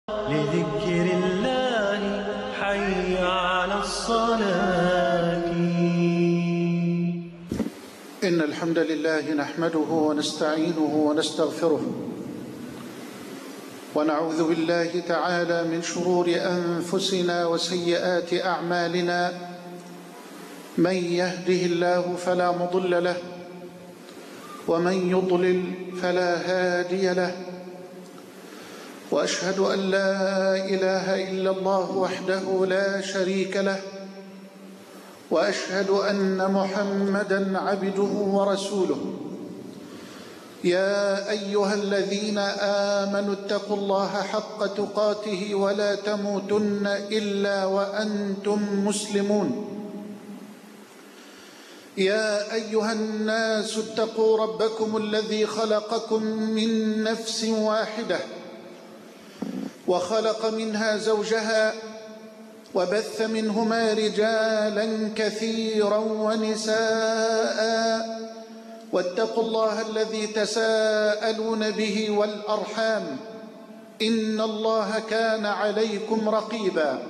لذكر الله حي على الصلاة. إن الحمد لله نحمده ونستعينه ونستغفره، ونعوذ بالله تعالى من شرور أنفسنا وسيئات أعمالنا. من يهده الله فلا مضل له، ومن يضلل فلا هادي له. وأشهد أن لا إله إلا الله وحده لا شريك له، وأشهد أن محمدًا عبده ورسوله. يا أيها الذين آمنوا اتقوا الله حق تقاته ولا تموتن إلا وأنتم مسلمون. يا أيها الناس اتقوا ربكم الذي خلقكم من نفس واحدة، وخلق منها زوجها، وبث منهما رجالا كثيرا ونساء. واتقوا الله الذي تساءلون به والأرحام، إن الله كان عليكم رقيبا.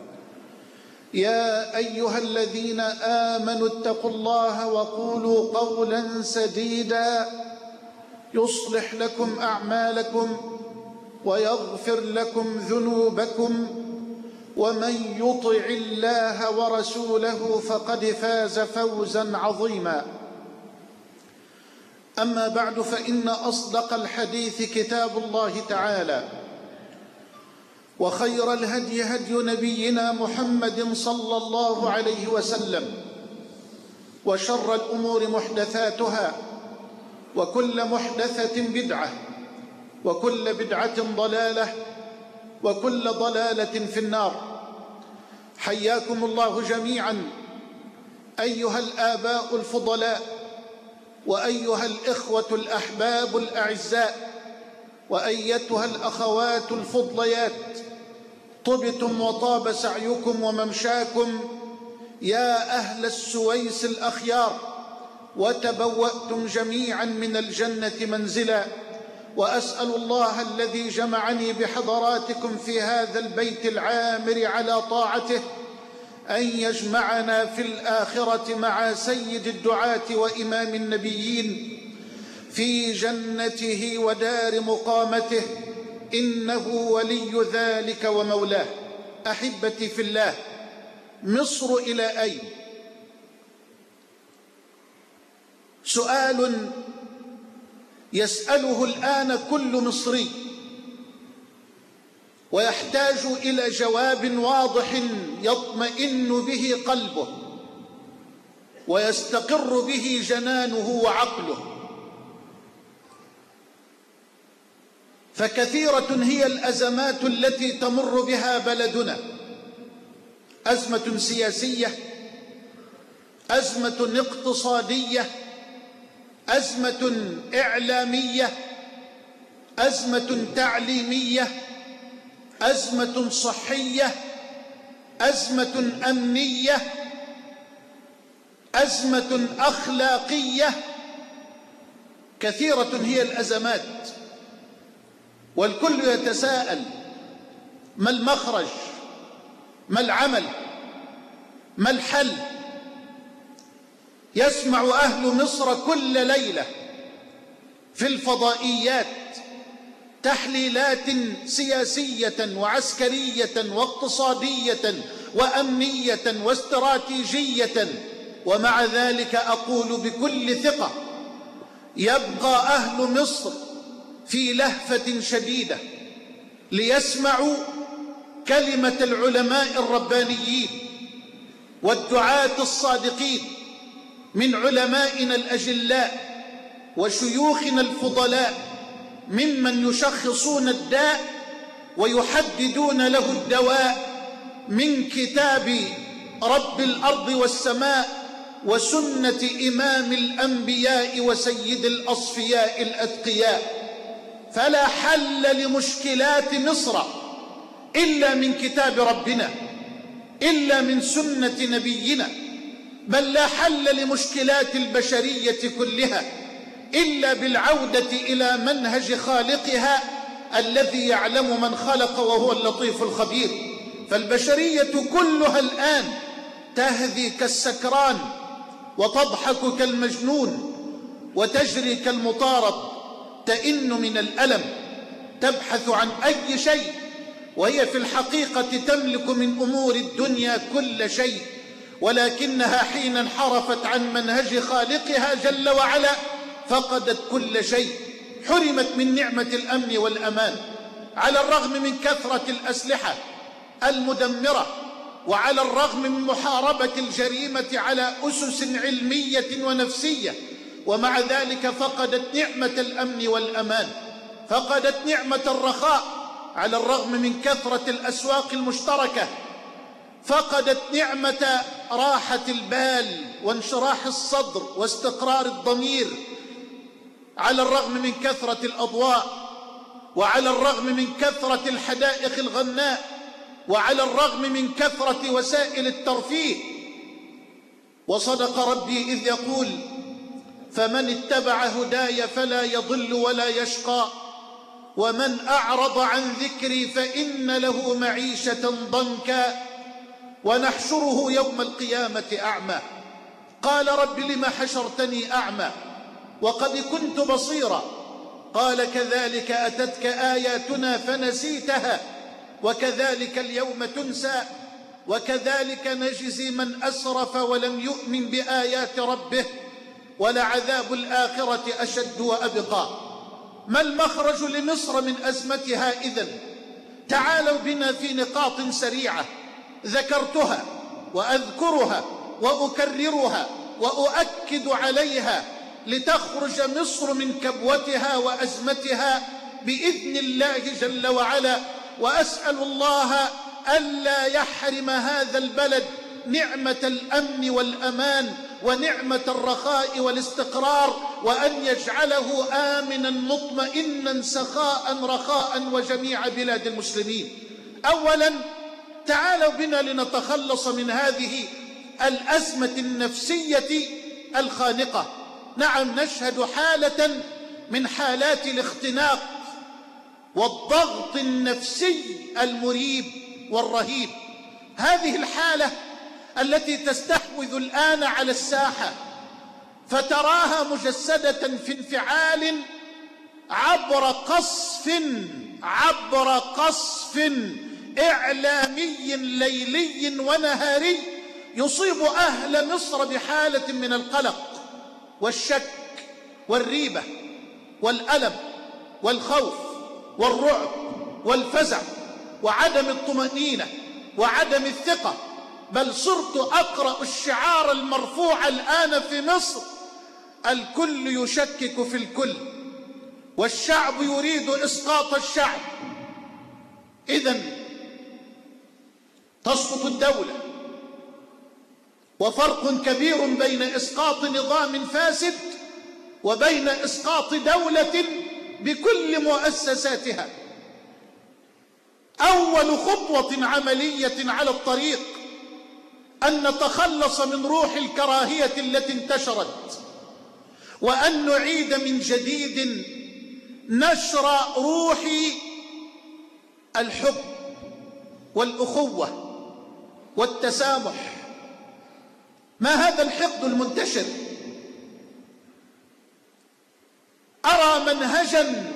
يا أيها الذين آمنوا اتقوا الله وقولوا قولا سديدا يصلح لكم أعمالكم ويغفر لكم ذنوبكم، ومن يطع الله ورسوله فقد فاز فوزا عظيما. أما بعد، فإن أصدق الحديث كتاب الله تعالى، وخير الهدي هدي نبينا محمد صلى الله عليه وسلم، وشر الأمور محدثاتها، وكل محدثة بدعة، وكل بدعة ضلالة، وكل ضلالة في النار. حياكم الله جميعا أيها الآباء الفضلاء، وأيها الإخوة الأحباب الأعزاء، وأيتها الأخوات الفضليات. طبتم وطاب سعيكم وممشاكم يا أهل السويس الأخيار، وتبوأتم جميعا من الجنة منزلا. وأسأل الله الذي جمعني بحضراتكم في هذا البيت العامر على طاعته أن يجمعنا في الآخرة مع سيد الدعاة وإمام النبيين في جنته ودار مقامته، إنه ولي ذلك ومولاه. أحبتي في الله، مصر إلى أين؟ سؤال يسأله الآن كل مصري، ويحتاج إلى جواب واضح يطمئن به قلبه ويستقر به جنانه وعقله. فكثيرة هي الأزمات التي تمر بها بلدنا: أزمة سياسية، أزمة اقتصادية، أزمة إعلامية، أزمة تعليمية، أزمة صحية، أزمة أمنية، أزمة أخلاقية. كثيرة هي الأزمات، والكل يتساءل: ما المخرج؟ ما العمل؟ ما الحل؟ يسمع أهل مصر كل ليلة في الفضائيات تحليلات سياسية وعسكرية واقتصادية وأمنية واستراتيجية، ومع ذلك أقول بكل ثقة: يبقى أهل مصر في لهفة شديدة ليسمعوا كلمة العلماء الربانيين والدعاة الصادقين من علمائنا الأجلاء وشيوخنا الفضلاء، ممن يشخصون الداء ويحددون له الدواء من كتاب رب الأرض والسماء وسنة إمام الأنبياء وسيد الأصفياء الأتقياء. فلا حل لمشكلات مصر إلا من كتاب ربنا، إلا من سنة نبينا، بل لا حل لمشكلات البشرية كلها إلا بالعودة إلى منهج خالقها الذي يعلم من خلق وهو اللطيف الخبير. فالبشرية كلها الآن تهذي كالسكران وتضحك كالمجنون وتجري كالمطارد، تئن من الألم، تبحث عن أي شيء، وهي في الحقيقة تملك من أمور الدنيا كل شيء، ولكنها حين انحرفت عن منهج خالقها جل وعلا فقدت كل شيء، حرمت من نعمة الأمن والأمان، على الرغم من كثرة الأسلحة المدمرة، وعلى الرغم من محاربة الجريمة على أسس علمية ونفسية، ومع ذلك فقدت نعمة الأمن والأمان، فقدت نعمة الرخاء على الرغم من كثرة الأسواق المشتركة، فقدت نعمة راحة البال وانشراح الصدر واستقرار الضمير على الرغم من كثرة الأضواء، وعلى الرغم من كثرة الحدائق الغناء، وعلى الرغم من كثرة وسائل الترفيه. وصدق ربي إذ يقول: فمن اتبع هداي فلا يضل ولا يشقى ومن أعرض عن ذكري فإن له معيشة ضنكا ونحشره يوم القيامة أعمى. قال: رب لم حشرتني أعمى وقد كنت بصيرا. قال: كذلك أتتك آياتنا فنسيتها وكذلك اليوم تنسى وكذلك نجزي من أسرف ولم يؤمن بآيات ربه ولعذاب الآخرة أشد وأبقى. ما المخرج لمصر من أزمتها إذن؟ تعالوا بنا في نقاط سريعة ذكرتها وأذكرها وأكررها وأؤكد عليها لتخرج مصر من كبوتها وأزمتها بإذن الله جل وعلا. وأسأل الله ألا يحرم هذا البلد نعمة الأمن والأمان ونعمة الرخاء والاستقرار، وأن يجعله آمنا مطمئنا سخاء رخاء وجميع بلاد المسلمين. أولا تعالوا بنا لنتخلص من هذه الأزمة النفسية الخانقة. نعم، نشهد حالة من حالات الاختناق والضغط النفسي المريب والرهيب. هذه الحالة التي تستحوذ الآن على الساحة، فتراها مجسدة في انفعال عبر قصف إعلامي ليلي ونهاري يصيب أهل مصر بحالة من القلق والشك والريبة والألم والخوف والرعب والفزع وعدم الطمأنينة وعدم الثقة. بل صرت أقرأ الشعار المرفوع الآن في مصر: الكل يشكك في الكل والشعب يريد إسقاط الشعب. إذن تسقط الدولة، وفرق كبير بين إسقاط نظام فاسد وبين إسقاط دولة بكل مؤسساتها. أول خطوة عملية على الطريق أن نتخلص من روح الكراهية التي انتشرت، وأن نعيد من جديد نشر روح الحب والأخوة والتسامح. ما هذا الحقد المنتشر؟ أرى منهجا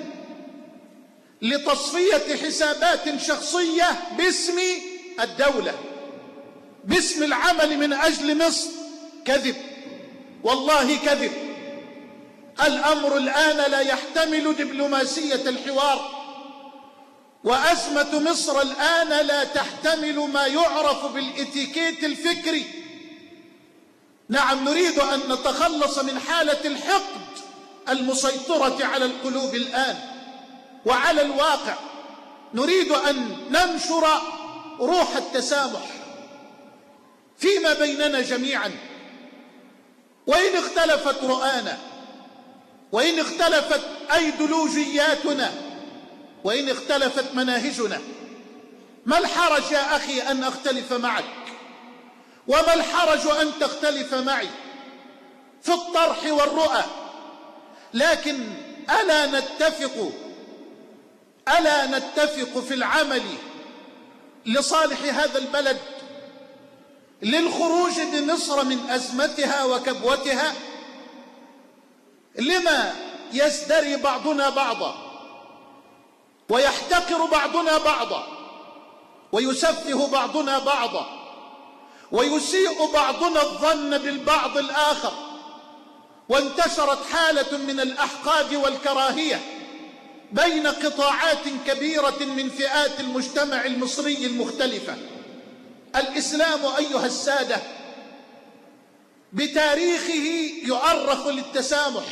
لتصفية حسابات شخصية باسم الدولة، باسم العمل من أجل مصر. كذب، والله كذب. الأمر الآن لا يحتمل دبلوماسية الحوار، وأزمة مصر الآن لا تحتمل ما يعرف بالإتيكيت الفكري. نعم، نريد أن نتخلص من حالة الحقد المسيطرة على القلوب الآن وعلى الواقع. نريد أن ننشر روح التسامح فيما بيننا جميعا، وإن اختلفت رؤانا، وإن اختلفت أيديولوجياتنا، وإن اختلفت مناهجنا. ما الحرج يا أخي أن أختلف معك؟ وما الحرج أن تختلف معي في الطرح والرؤى؟ لكن ألا نتفق ألا نتفق في العمل لصالح هذا البلد، للخروج بمصر من أزمتها وكبوتها؟ لما يزدري بعضنا بعضا ويحتقر بعضنا بعضا ويسفه بعضنا بعضا ويسيء بعضنا الظن بالبعض الآخر، وانتشرت حالة من الأحقاد والكراهية بين قطاعات كبيرة من فئات المجتمع المصري المختلفة؟ الإسلام أيها السادة بتاريخه يؤرخ للتسامح،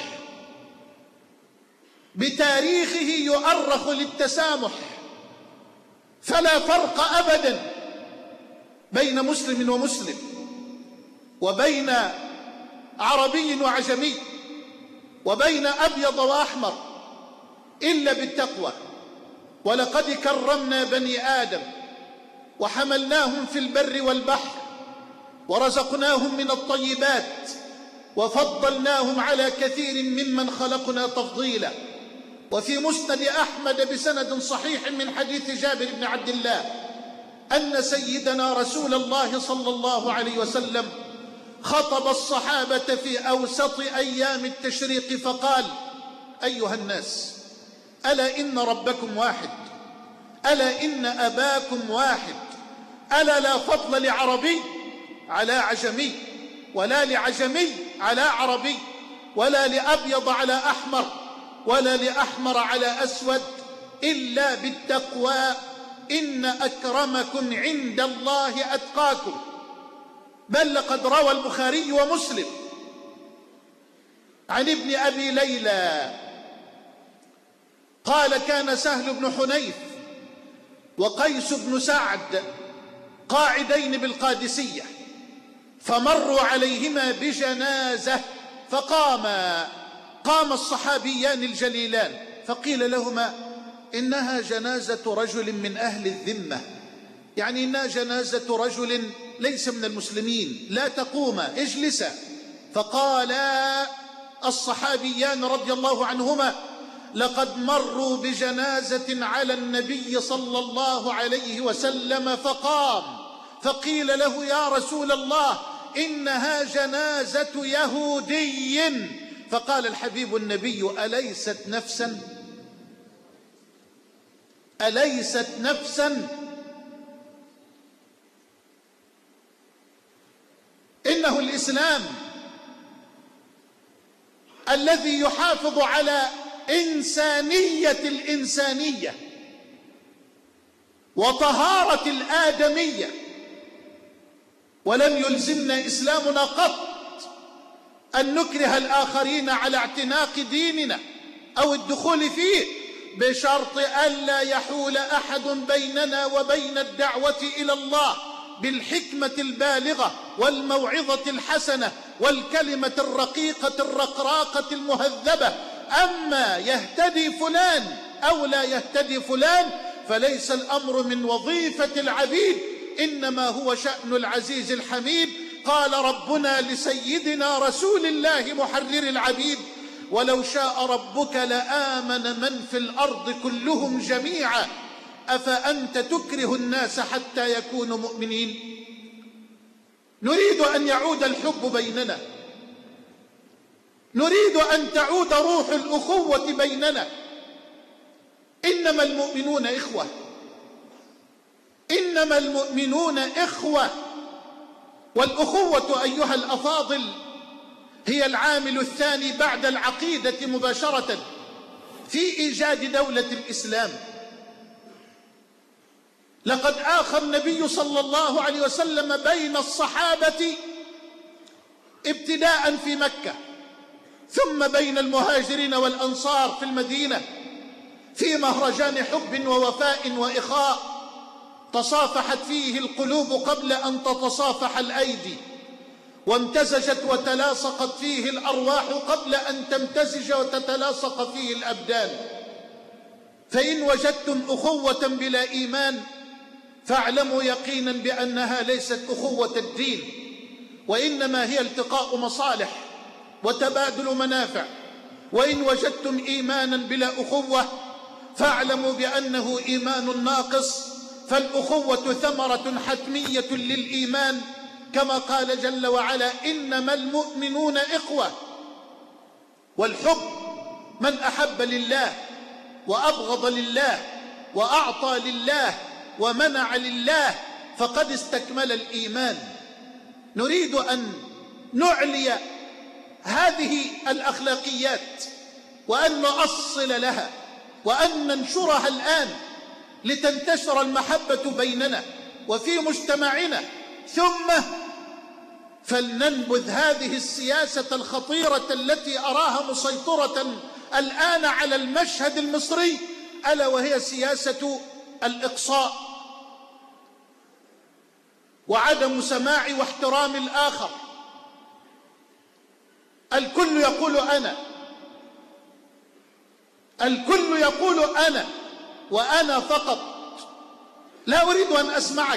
بتاريخه يؤرخ للتسامح، فلا فرق أبدا بين مسلم ومسلم، وبين عربي وعجمي، وبين أبيض وأحمر، إلا بالتقوى. ولقد كرمنا بني آدم وحملناهم في البر والبحر ورزقناهم من الطيبات وفضلناهم على كثير ممن خلقنا تفضيلا. وفي مسند أحمد بسند صحيح من حديث جابر بن عبد الله أن سيدنا رسول الله صلى الله عليه وسلم خطب الصحابة في أوسط أيام التشريق فقال: أيها الناس، ألا إن ربكم واحد، ألا إن أباكم واحد، ألا لا فضل لعربي على عجمي، ولا لعجمي على عربي، ولا لأبيض على أحمر، ولا لأحمر على أسود، إلا بالتقوى، إن أكرمكم عند الله أتقاكم. بل لقد روى البخاري ومسلم عن ابن أبي ليلى قال: كان سهل بن حنيف وقيس بن سعد قاعدين بالقادسية، فمروا عليهما بجنازة قام الصحابيان الجليلان فقيل لهما: إنها جنازة رجل من أهل الذمة، يعني إنها جنازة رجل ليس من المسلمين، لا تقوما، اجلسا. فقالا الصحابيان رضي الله عنهما: لقد مروا بجنازة على النبي صلى الله عليه وسلم فقام، فقيل له: يا رسول الله، إنها جنازة يهودي. فقال الحبيب النبي: أليست نفسا؟ أليست نفسا؟ إنه الإسلام الذي يحافظ على إنسانية الإنسانية وطهارة الآدمية، ولم يلزمنا إسلامنا قط أن نكره الآخرين على اعتناق ديننا أو الدخول فيه، بشرط ألا يحول أحد بيننا وبين الدعوة إلى الله بالحكمة البالغة والموعظة الحسنة والكلمة الرقيقة الرقراقة المهذبة. أما يهتدي فلان أو لا يهتدي فلان فليس الأمر من وظيفة العبيد، إنما هو شأن العزيز الحميد. قال ربنا لسيدنا رسول الله محرر العبيد: ولو شاء ربك لآمن من في الأرض كلهم جميعا أفأنت تكره الناس حتى يكونوا مؤمنين؟ نريد أن يعود الحب بيننا، نريد أن تعود روح الأخوة بيننا. إنما المؤمنون إخوة، إنما المؤمنون إخوة. والأخوة أيها الأفاضل هي العامل الثاني بعد العقيدة مباشرة في إيجاد دولة الإسلام. لقد آخى النبي صلى الله عليه وسلم بين الصحابة ابتداء في مكة، ثم بين المهاجرين والأنصار في المدينة، في مهرجان حب ووفاء وإخاء تصافحت فيه القلوب قبل أن تتصافح الأيدي، وامتزجت وتلاصقت فيه الأرواح قبل أن تمتزج وتتلاصق فيه الأبدان. فإن وجدتم أخوة بلا إيمان فاعلموا يقينا بأنها ليست أخوة الدين، وإنما هي التقاء مصالح وتبادل منافع. وإن وجدتم إيمانا بلا أخوة فاعلموا بأنه إيمان ناقص، فالأخوة ثمرة حتمية للإيمان، كما قال جل وعلا: إنما المؤمنون إخوة. والحب من أحب لله وأبغض لله وأعطى لله ومنع لله فقد استكمل الإيمان. نريد أن نعلي هذه الأخلاقيات وأن نؤصل لها وأن ننشرها الآن لتنتشر المحبة بيننا وفي مجتمعنا. ثم فلننبذ هذه السياسة الخطيرة التي أراها مسيطرة الآن على المشهد المصري، ألا وهي سياسة الإقصاء وعدم سماع واحترام الآخر. الكل يقول أنا، الكل يقول أنا وأنا فقط، لا أريد أن أسمعك،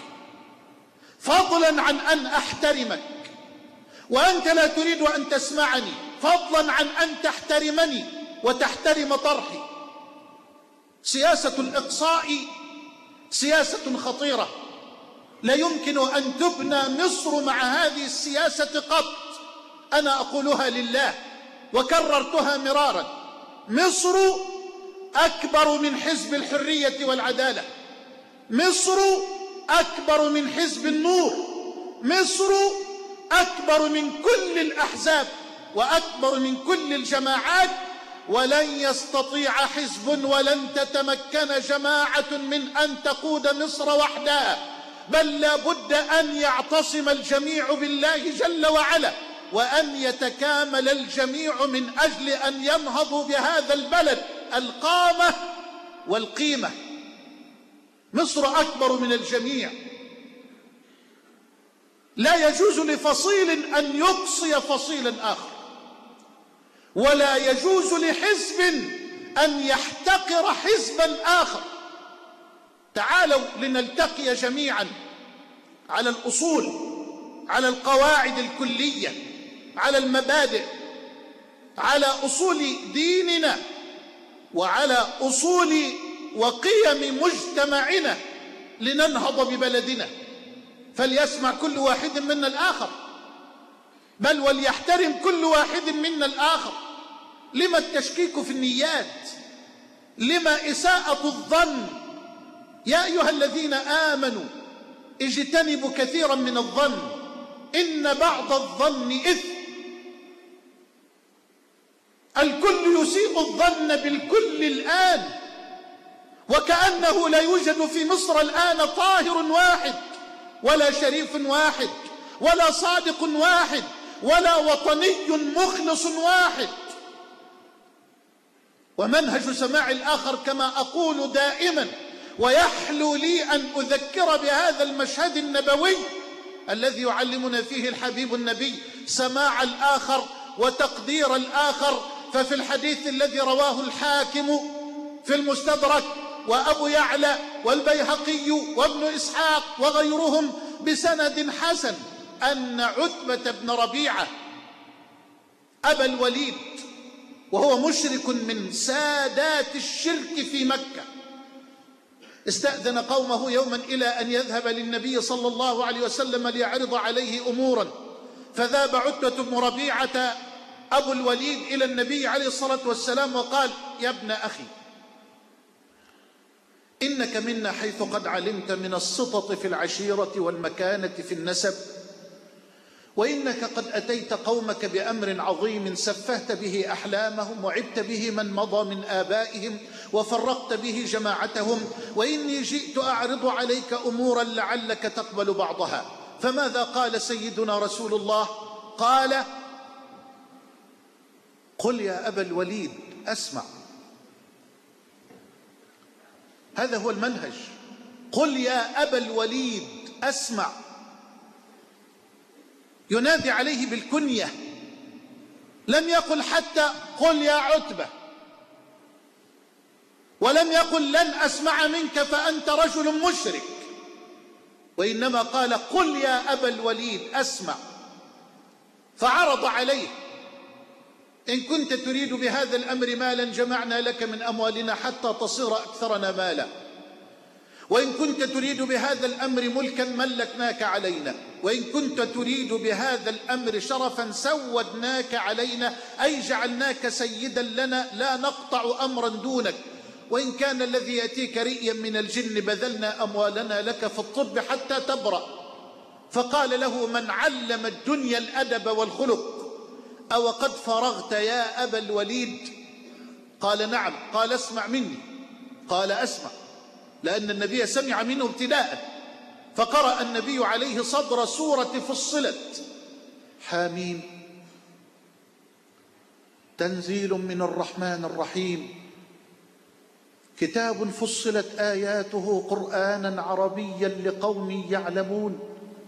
فضلا عن أن أحترمك، وأنت لا تريد أن تسمعني، فضلا عن أن تحترمني وتحترم طرحي. سياسة الإقصاء سياسة خطيرة، لا يمكن أن تبنى مصر مع هذه السياسة قط. أنا أقولها لله وكررتها مرارا: مصر أكبر من حزب الحرية والعدالة، مصر أكبر من حزب النور، مصر أكبر من كل الأحزاب وأكبر من كل الجماعات، ولن يستطيع حزب ولن تتمكن جماعة من أن تقود مصر وحدها، بل لا بد أن يعتصم الجميع بالله جل وعلا، وأن يتكامل الجميع من أجل أن ينهضوا بهذا البلد القامة والقيمة. مصر أكبر من الجميع، لا يجوز لفصيل أن يقصي فصيلا آخر، ولا يجوز لحزب أن يحتقر حزبا آخر. تعالوا لنلتقي جميعا على الأصول، على القواعد الكلية، على المبادئ، على أصول ديننا وعلى أصول وقيم مجتمعنا لننهض ببلدنا. فليسمع كل واحد منا الآخر، بل وليحترم كل واحد منا الآخر. لما التشكيك في النيات؟ لما إساءة الظن؟ يا أيها الذين آمنوا اجتنبوا كثيرا من الظن إن بعض الظن إثم. الكل يسيء الظن بالكل الآن، وكأنه لا يوجد في مصر الآن طاهر واحد ولا شريف واحد ولا صادق واحد ولا وطني مخلص واحد. ومنهج سماع الآخر كما أقول دائما، ويحلو لي أن أذكر بهذا المشهد النبوي الذي يعلمنا فيه الحبيب النبي سماع الآخر وتقدير الآخر. ففي الحديث الذي رواه الحاكم في المستدرك وأبو يعلى والبيهقي وابن إسحاق وغيرهم بسند حسن أن عتبة بن ربيعة أبا الوليد، وهو مشرك من سادات الشرك في مكة، استأذن قومه يوما إلى أن يذهب للنبي صلى الله عليه وسلم ليعرض عليه أمورا. فذهب عتبة بن ربيعة أبو الوليد إلى النبي عليه الصلاة والسلام وقال: يا ابن أخي، إنك منا حيث قد علمت من السطط في العشيرة والمكانة في النسب، وإنك قد أتيت قومك بأمر عظيم سفهت به أحلامهم وعبت به من مضى من آبائهم وفرقت به جماعتهم، وإني جئت أعرض عليك أمورا لعلك تقبل بعضها. فماذا قال سيدنا رسول الله؟ قال: قل يا أبا الوليد أسمع. هذا هو المنهج، قل يا أبا الوليد أسمع. ينادي عليه بالكنية، لم يقل حتى قل يا عتبة، ولم يقل لن أسمع منك فأنت رجل مشرك، وإنما قال قل يا أبا الوليد أسمع. فعرض عليه إن كنت تريد بهذا الأمر مالا جمعنا لك من أموالنا حتى تصير أكثرنا مالا، وإن كنت تريد بهذا الأمر ملكا ملكناك علينا، وإن كنت تريد بهذا الأمر شرفا سودناك علينا، أي جعلناك سيدا لنا لا نقطع أمرا دونك، وإن كان الذي يأتيك رئيا من الجن بذلنا أموالنا لك في الطب حتى تبرأ. فقال له: من علم الدنيا الأدب والخلق أو قد فرغت يا أبا الوليد؟ قال: نعم. قال: اسمع مني. قال: أسمع، لأن النبي سمع منه ابتداء. فقرأ النبي عليه صدر سورة فصلت: حاميم تنزيل من الرحمن الرحيم، كتاب فصلت آياته قرآنا عربيا لقوم يعلمون،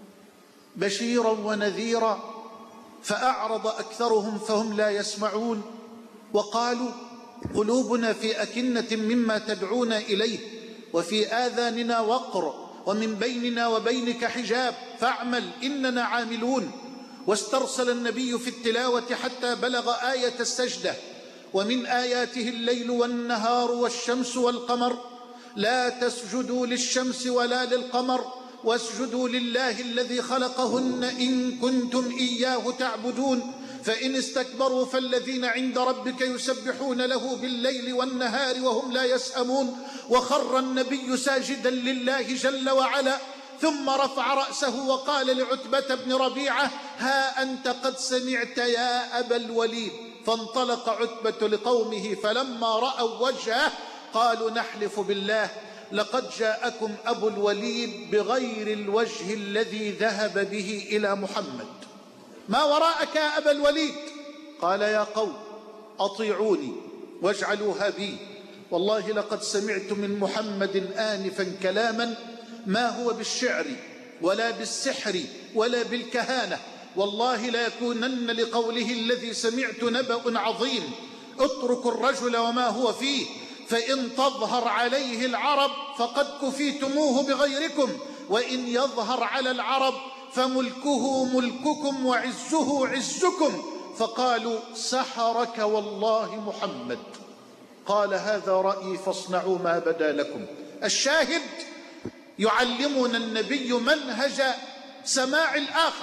بشيرا ونذيرا، فأعرض أكثرهم فهم لا يسمعون، وقالوا قلوبنا في أكنة مما تدعونا إليه وفي آذاننا وقر ومن بيننا وبينك حجاب فاعمل إننا عاملون. واسترسل النبي في التلاوة حتى بلغ آية السجدة: ومن آياته الليل والنهار والشمس والقمر، لا تسجدوا للشمس ولا للقمر واسجدوا لله الذي خلقهن إن كنتم إياه تعبدون، فإن استكبروا فالذين عند ربك يسبحون له بالليل والنهار وهم لا يسأمون. وخر النبي ساجدا لله جل وعلا، ثم رفع رأسه وقال لعتبة بن ربيعة: ها أنت قد سمعت يا أبا الوليد. فانطلق عتبة لقومه، فلما رأوا وجهه قالوا: نحلف بالله لقد جاءكم أبو الوليد بغير الوجه الذي ذهب به إلى محمد، ما وراءك يا أبا الوليد؟ قال: يا قوم أطيعوني واجعلوها بي، والله لقد سمعت من محمد آنفا كلاما ما هو بالشعر ولا بالسحر ولا بالكهانة، والله لا يكونن لقوله الذي سمعت نبأ عظيم. اتركوا الرجل وما هو فيه، فإن تظهر عليه العرب فقد كفيتموه بغيركم، وإن يظهر على العرب فملكه ملككم وعزه عزكم. فقالوا: سحرك والله محمد. قال: هذا رأيي فاصنعوا ما بدا لكم. الشاهد: يعلمنا النبي منهج سماع الآخر،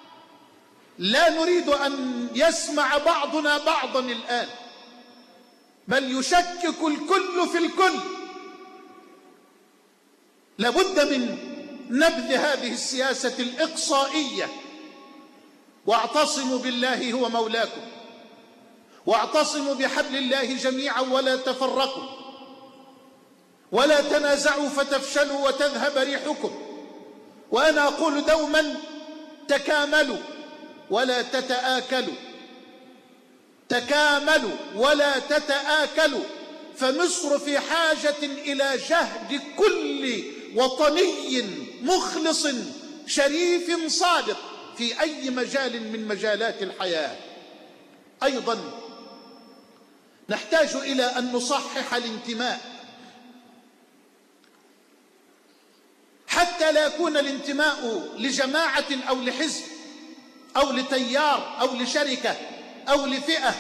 لا نريد أن يسمع بعضنا بعضا الآن، بل يشكك الكل في الكل. لابد من نبذ هذه السياسة الإقصائية. واعتصموا بالله هو مولاكم، واعتصموا بحبل الله جميعا ولا تفرقوا، ولا تنازعوا فتفشلوا وتذهب ريحكم. وأنا أقول دوما: تكاملوا ولا تتآكلوا، تكاملوا ولا تتآكلوا، فمصر في حاجة إلى جهد كل وطني مخلص شريف صادق في أي مجال من مجالات الحياة. أيضا نحتاج إلى أن نصحح الانتماء، حتى لا يكون الانتماء لجماعة أو لحزب أو لتيار أو لشركة أو لفئة،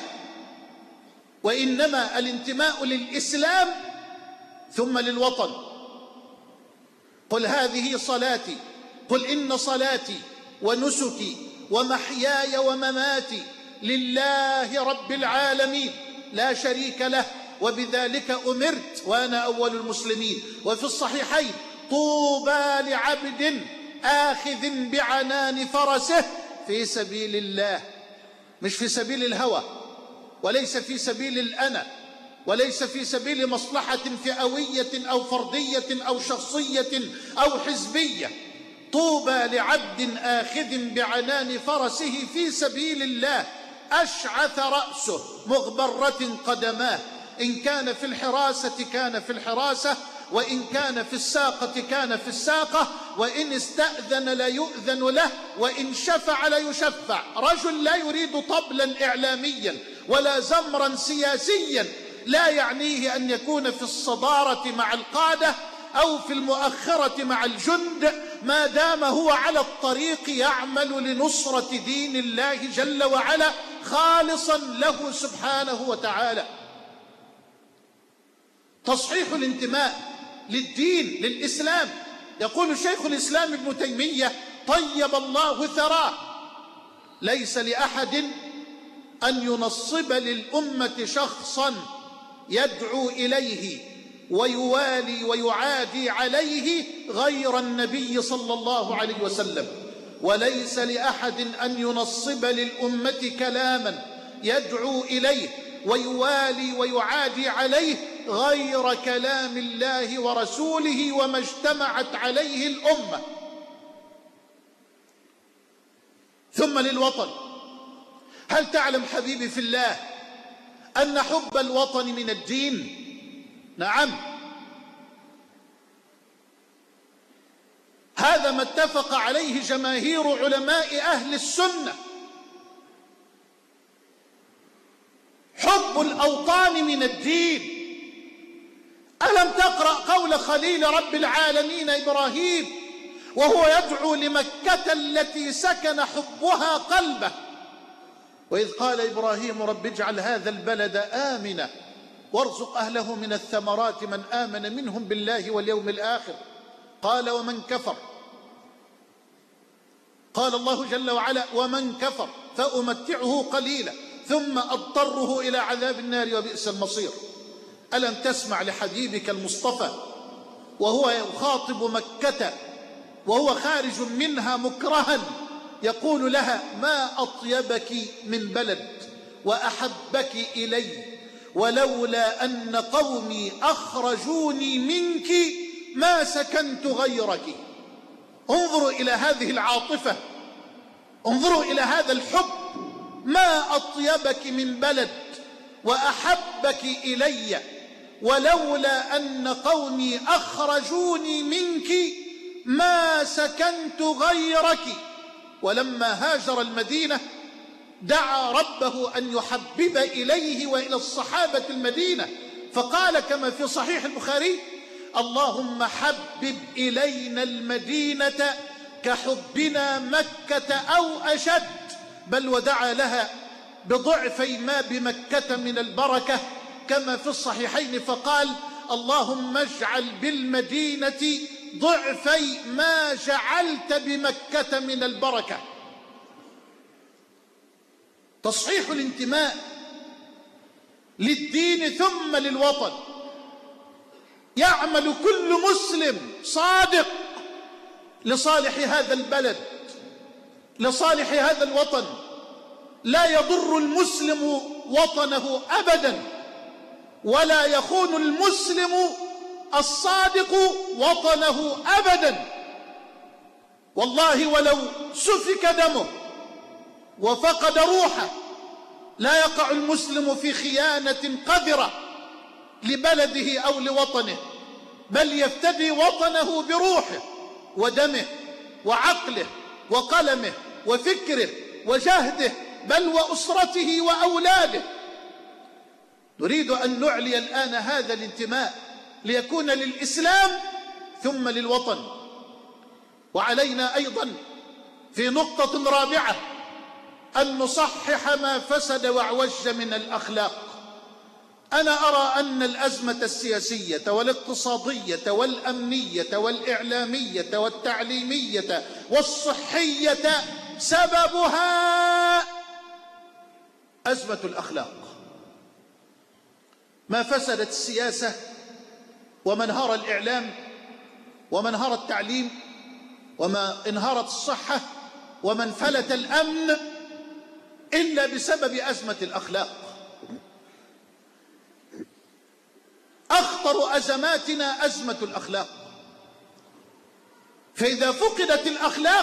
وإنما الانتماء للإسلام ثم للوطن. قل هذه صلاتي، قل إن صلاتي ونسكي ومحياي ومماتي لله رب العالمين لا شريك له وبذلك أمرت وأنا أول المسلمين. وفي الصحيحين: طوبى لعبد آخذ بعنان فرسه في سبيل الله، مش في سبيل الهوى، وليس في سبيل الأنا، وليس في سبيل مصلحة فئوية أو فردية أو شخصية أو حزبية. طوبى لعبد آخذ بعنان فرسه في سبيل الله، أشعث رأسه مغبرة قدماه، إن كان في الحراسة كان في الحراسة، وإن كان في الساقة كان في الساقة، وإن استأذن لا يؤذن له، وإن شفع لا يشفع. رجل لا يريد طبلا إعلاميا ولا زمرا سياسيا، لا يعنيه أن يكون في الصدارة مع القادة أو في المؤخرة مع الجند، ما دام هو على الطريق يعمل لنصرة دين الله جل وعلا خالصا له سبحانه وتعالى. تصحيح الانتماء للدين للإسلام. يقول شيخ الإسلام ابن تيمية طيب الله ثراه: ليس لأحد أن ينصب للأمة شخصا يدعو إليه ويوالي ويعادي عليه غير النبي صلى الله عليه وسلم، وليس لأحد أن ينصب للأمة كلاما يدعو إليه ويوالي ويعادي عليه غير كلام الله ورسوله وما اجتمعت عليه الأمة. ثم للوطن. هل تعلم حبيبي في الله أن حب الوطن من الدين؟ نعم، هذا ما اتفق عليه جماهير علماء أهل السنة. حب الأوطان من الدين. ألم تقرأ قول خليل رب العالمين إبراهيم وهو يدعو لمكة التي سكن حبها قلبه؟ وإذ قال إبراهيم رب اجعل هذا البلد آمنا وارزق أهله من الثمرات من آمن منهم بالله واليوم الآخر قال ومن كفر. قال الله جل وعلا ومن كفر فأمتعه قليلا ثم أضطره إلى عذاب النار وبئس المصير. ألم تسمع لحبيبك المصطفى وهو يخاطب مكة وهو خارج منها مكرها يقول لها ما أطيبك من بلد وأحبك إلي ولولا أن قومي أخرجوني منك ما سكنت غيرك. انظروا إلى هذه العاطفة، انظروا إلى هذا الحب. ما أطيبك من بلد وأحبك إلي ولولا أن قومي أخرجوني منك ما سكنت غيرك. ولما هاجر المدينة دعا ربه أن يحبب إليه وإلى الصحابة المدينة، فقال كما في صحيح البخاري اللهم حبب إلينا المدينة كحبنا مكة أو أشد، بل ودعا لها بضعفي ما بمكة من البركة كما في الصحيحين فقال اللهم اجعل بالمدينة ضعفي ما جعلت بمكة من البركة. تصحيح الانتماء للدين ثم للوطن. يعمل كل مسلم صادق لصالح هذا البلد، لصالح هذا الوطن. لا يضر المسلم وطنه أبدا، ولا يخون المسلم الصادق وطنه أبدا. والله ولو سفك دمه وفقد روحه لا يقع المسلم في خيانة قذرة لبلده أو لوطنه، بل يفتدي وطنه بروحه ودمه وعقله وقلمه وفكره وجهده، بل وأسرته وأولاده. نريد أن نعلي الآن هذا الانتماء ليكون للإسلام ثم للوطن. وعلينا أيضا في نقطة رابعة أن نصحح ما فسد واعوج من الأخلاق. أنا أرى أن الأزمة السياسية والاقتصادية والأمنية والإعلامية والتعليمية والصحية سببها أزمة الأخلاق. ما فسدت السياسة وما انهار الإعلام وما انهار التعليم وما انهارت الصحة وما انفلت الأمن إلا بسبب أزمة الأخلاق. أخطر أزماتنا أزمة الأخلاق. فإذا فقدت الأخلاق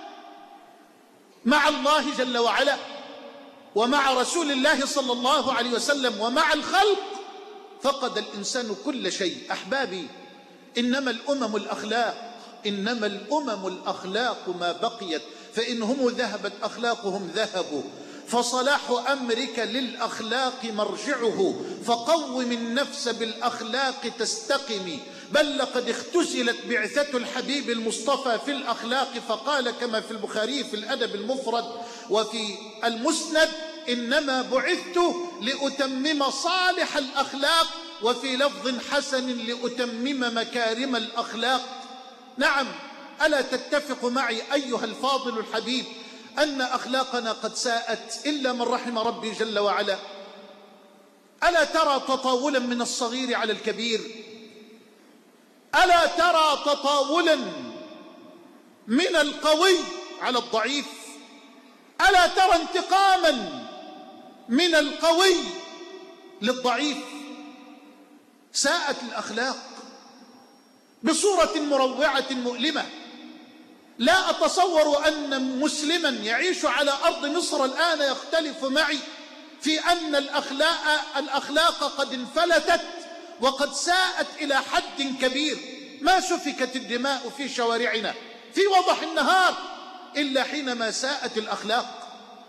مع الله جل وعلا ومع رسول الله صلى الله عليه وسلم ومع الخلق فقد الإنسان كل شيء. أحبابي، إنما الأمم الأخلاق، إنما الأمم الأخلاق ما بقيت، فإنهم ذهبت أخلاقهم ذهبوا. فصلاح أمرك للأخلاق مرجعه، فقوم النفس بالأخلاق تستقمي. بل لقد اختزلت بعثة الحبيب المصطفى في الأخلاق، فقال كما في البخاري في الأدب المفرد وفي المسند إنما بعثت لأتمم صالح الأخلاق، وفي لفظ حسن لأتمم مكارم الأخلاق. نعم، ألا تتفق معي أيها الفاضل الحبيب أن أخلاقنا قد ساءت إلا من رحم ربي جل وعلا؟ ألا ترى تطاولا من الصغير على الكبير؟ ألا ترى تطاولا من القوي على الضعيف؟ ألا ترى انتقاما من القوي للضعيف؟ ساءت الأخلاق بصورة مروعة مؤلمة. لا أتصور أن مسلما يعيش على أرض مصر الآن يختلف معي في أن الأخلاق قد انفلتت وقد ساءت إلى حد كبير. ما سفكت الدماء في شوارعنا في وضح النهار إلا حينما ساءت الأخلاق،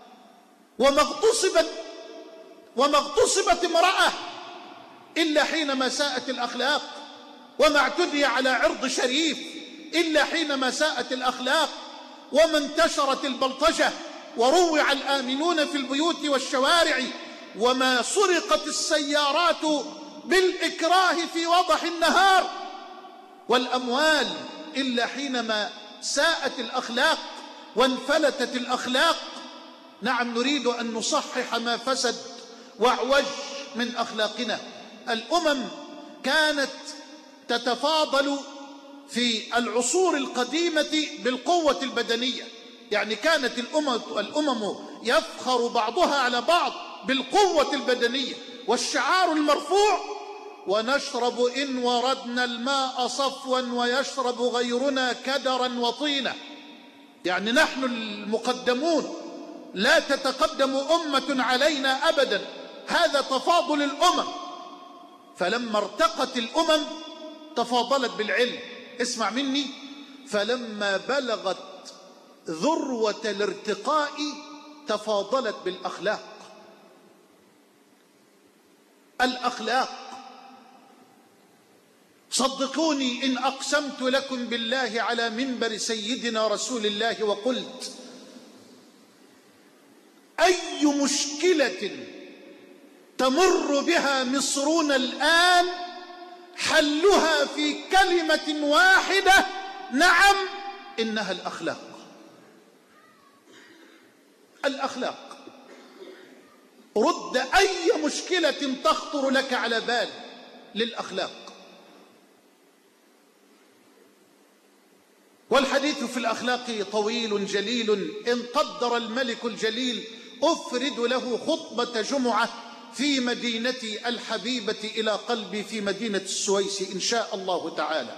وما اغتصبت امرأة إلا حينما ساءت الأخلاق، وما اعتدي على عرض شريف إلا حينما ساءت الأخلاق، وما انتشرت البلطجة وروع الآمنون في البيوت والشوارع، وما سرقت السيارات بالإكراه في وضح النهار والأموال إلا حينما ساءت الأخلاق وانفلتت الأخلاق. نعم، نريد أن نصحح ما فسد واعوج من أخلاقنا. الأمم كانت تتفاضل في العصور القديمة بالقوة البدنية، يعني كانت الأمم يفخر بعضها على بعض بالقوة البدنية والشعار المرفوع: ونشرب إن وردنا الماء صفوا ويشرب غيرنا كدرا وطينا. يعني نحن المقدمون، لا تتقدم أمة علينا أبدا. هذا تفاضل الأمم. فلما ارتقت الأمم تفاضلت بالعلم. اسمع مني، فلما بلغت ذروة الارتقاء تفاضلت بالأخلاق. الأخلاق، صدقوني إن أقسمت لكم بالله على منبر سيدنا رسول الله وقلت: أي مشكلة تمر بها مصرون الآن حلها في كلمة واحدة: نعم، إنها الأخلاق. الأخلاق. رد أي مشكلة تخطر لك على بال للأخلاق. والحديث في الأخلاق طويل جليل، إن قدر الملك الجليل أفرد له خطبة جمعة في مدينتي الحبيبة إلى قلبي، في مدينة السويس إن شاء الله تعالى.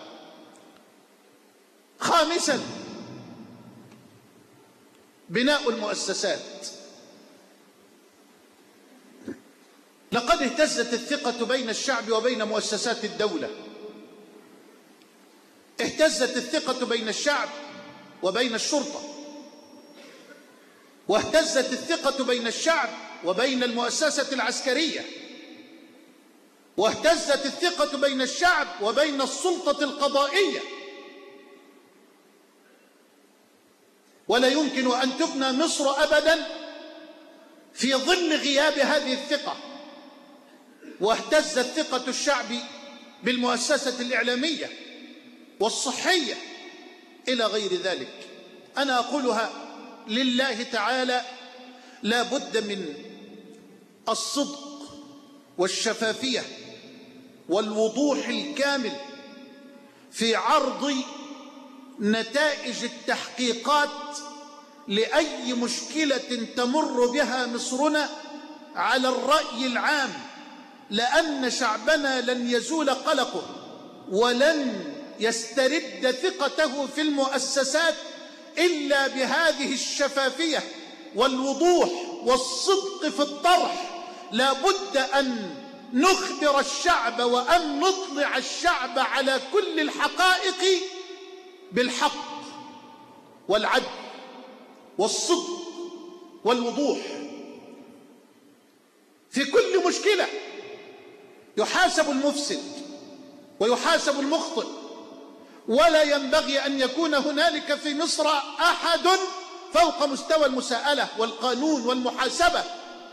خامسا، بناء المؤسسات. لقد اهتزت الثقة بين الشعب وبين مؤسسات الدولة. اهتزت الثقة بين الشعب وبين الشرطة، واهتزت الثقة بين الشعب وبين المؤسسة العسكرية، واهتزت الثقة بين الشعب وبين السلطة القضائية. ولا يمكن أن تبنى مصر أبدا في ظل غياب هذه الثقة. واهتزت ثقة الشعب بالمؤسسة الإعلامية والصحية إلى غير ذلك. أنا أقولها لله تعالى: لا بد من الصدق والشفافية والوضوح الكامل في عرض نتائج التحقيقات لأي مشكلة تمر بها مصرنا على الرأي العام، لأن شعبنا لن يزول قلقه ولن يسترد ثقته في المؤسسات إلا بهذه الشفافية والوضوح والصدق في الطرح. لا بد أن نخبر الشعب وأن نطلع الشعب على كل الحقائق بالحق والعدل والصدق والوضوح في كل مشكلة. يحاسب المفسد ويحاسب المخطئ، ولا ينبغي أن يكون هنالك في مصر أحد فوق مستوى المساءلة والقانون والمحاسبة.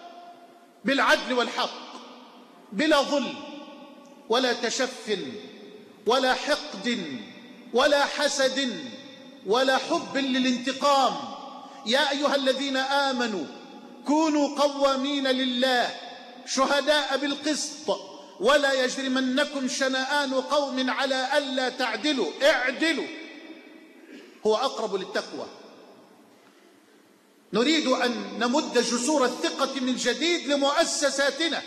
بالعدل والحق، بلا ظلم ولا تشف ولا حقد ولا حسد ولا حب للانتقام. يا أيها الذين آمنوا كونوا قوامين لله شهداء بالقسط ولا يجرمنكم شنآن قوم على ألا تعدلوا، اعدلوا هو أقرب للتقوى. نريد أن نمد جسور الثقة من جديد لمؤسساتنا.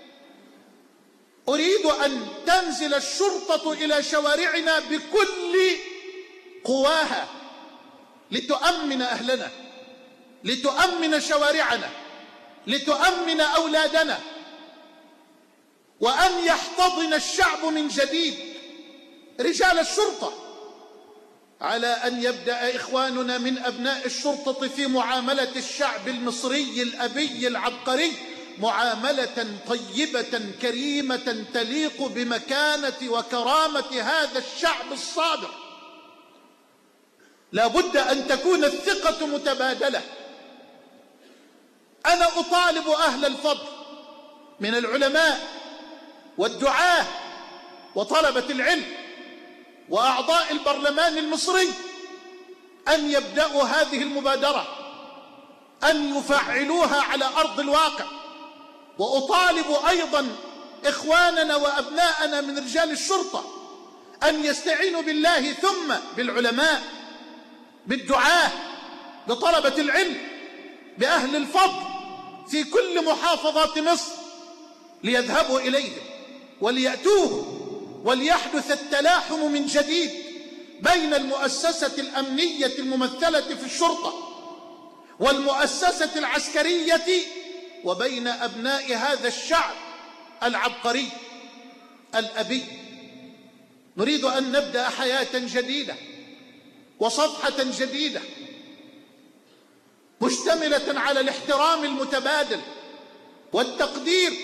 أريد أن تنزل الشرطة إلى شوارعنا بكل قواها لتؤمن أهلنا، لتؤمن شوارعنا، لتؤمن أولادنا، وأن يحتضن الشعب من جديد رجال الشرطة، على أن يبدأ إخواننا من أبناء الشرطة في معاملة الشعب المصري الأبي العبقري معاملة طيبة كريمة تليق بمكانة وكرامة هذا الشعب الصابر. لا بد أن تكون الثقة متبادلة. أنا أطالب أهل الفضل من العلماء والدعاة وطلبة العلم وأعضاء البرلمان المصري أن يبدأوا هذه المبادرة، أن يفعلوها على أرض الواقع. وأطالب أيضا إخواننا وأبناءنا من رجال الشرطة أن يستعينوا بالله ثم بالعلماء، بالدعاة، بطلبة العلم، بأهل الفضل في كل محافظات مصر، ليذهبوا إليهم وليأتوه، وليحدث التلاحم من جديد بين المؤسسة الأمنية الممثلة في الشرطة والمؤسسة العسكرية وبين أبناء هذا الشعب العبقري الأبي. نريد أن نبدأ حياة جديدة وصفحة جديدة مشتملة على الاحترام المتبادل والتقدير.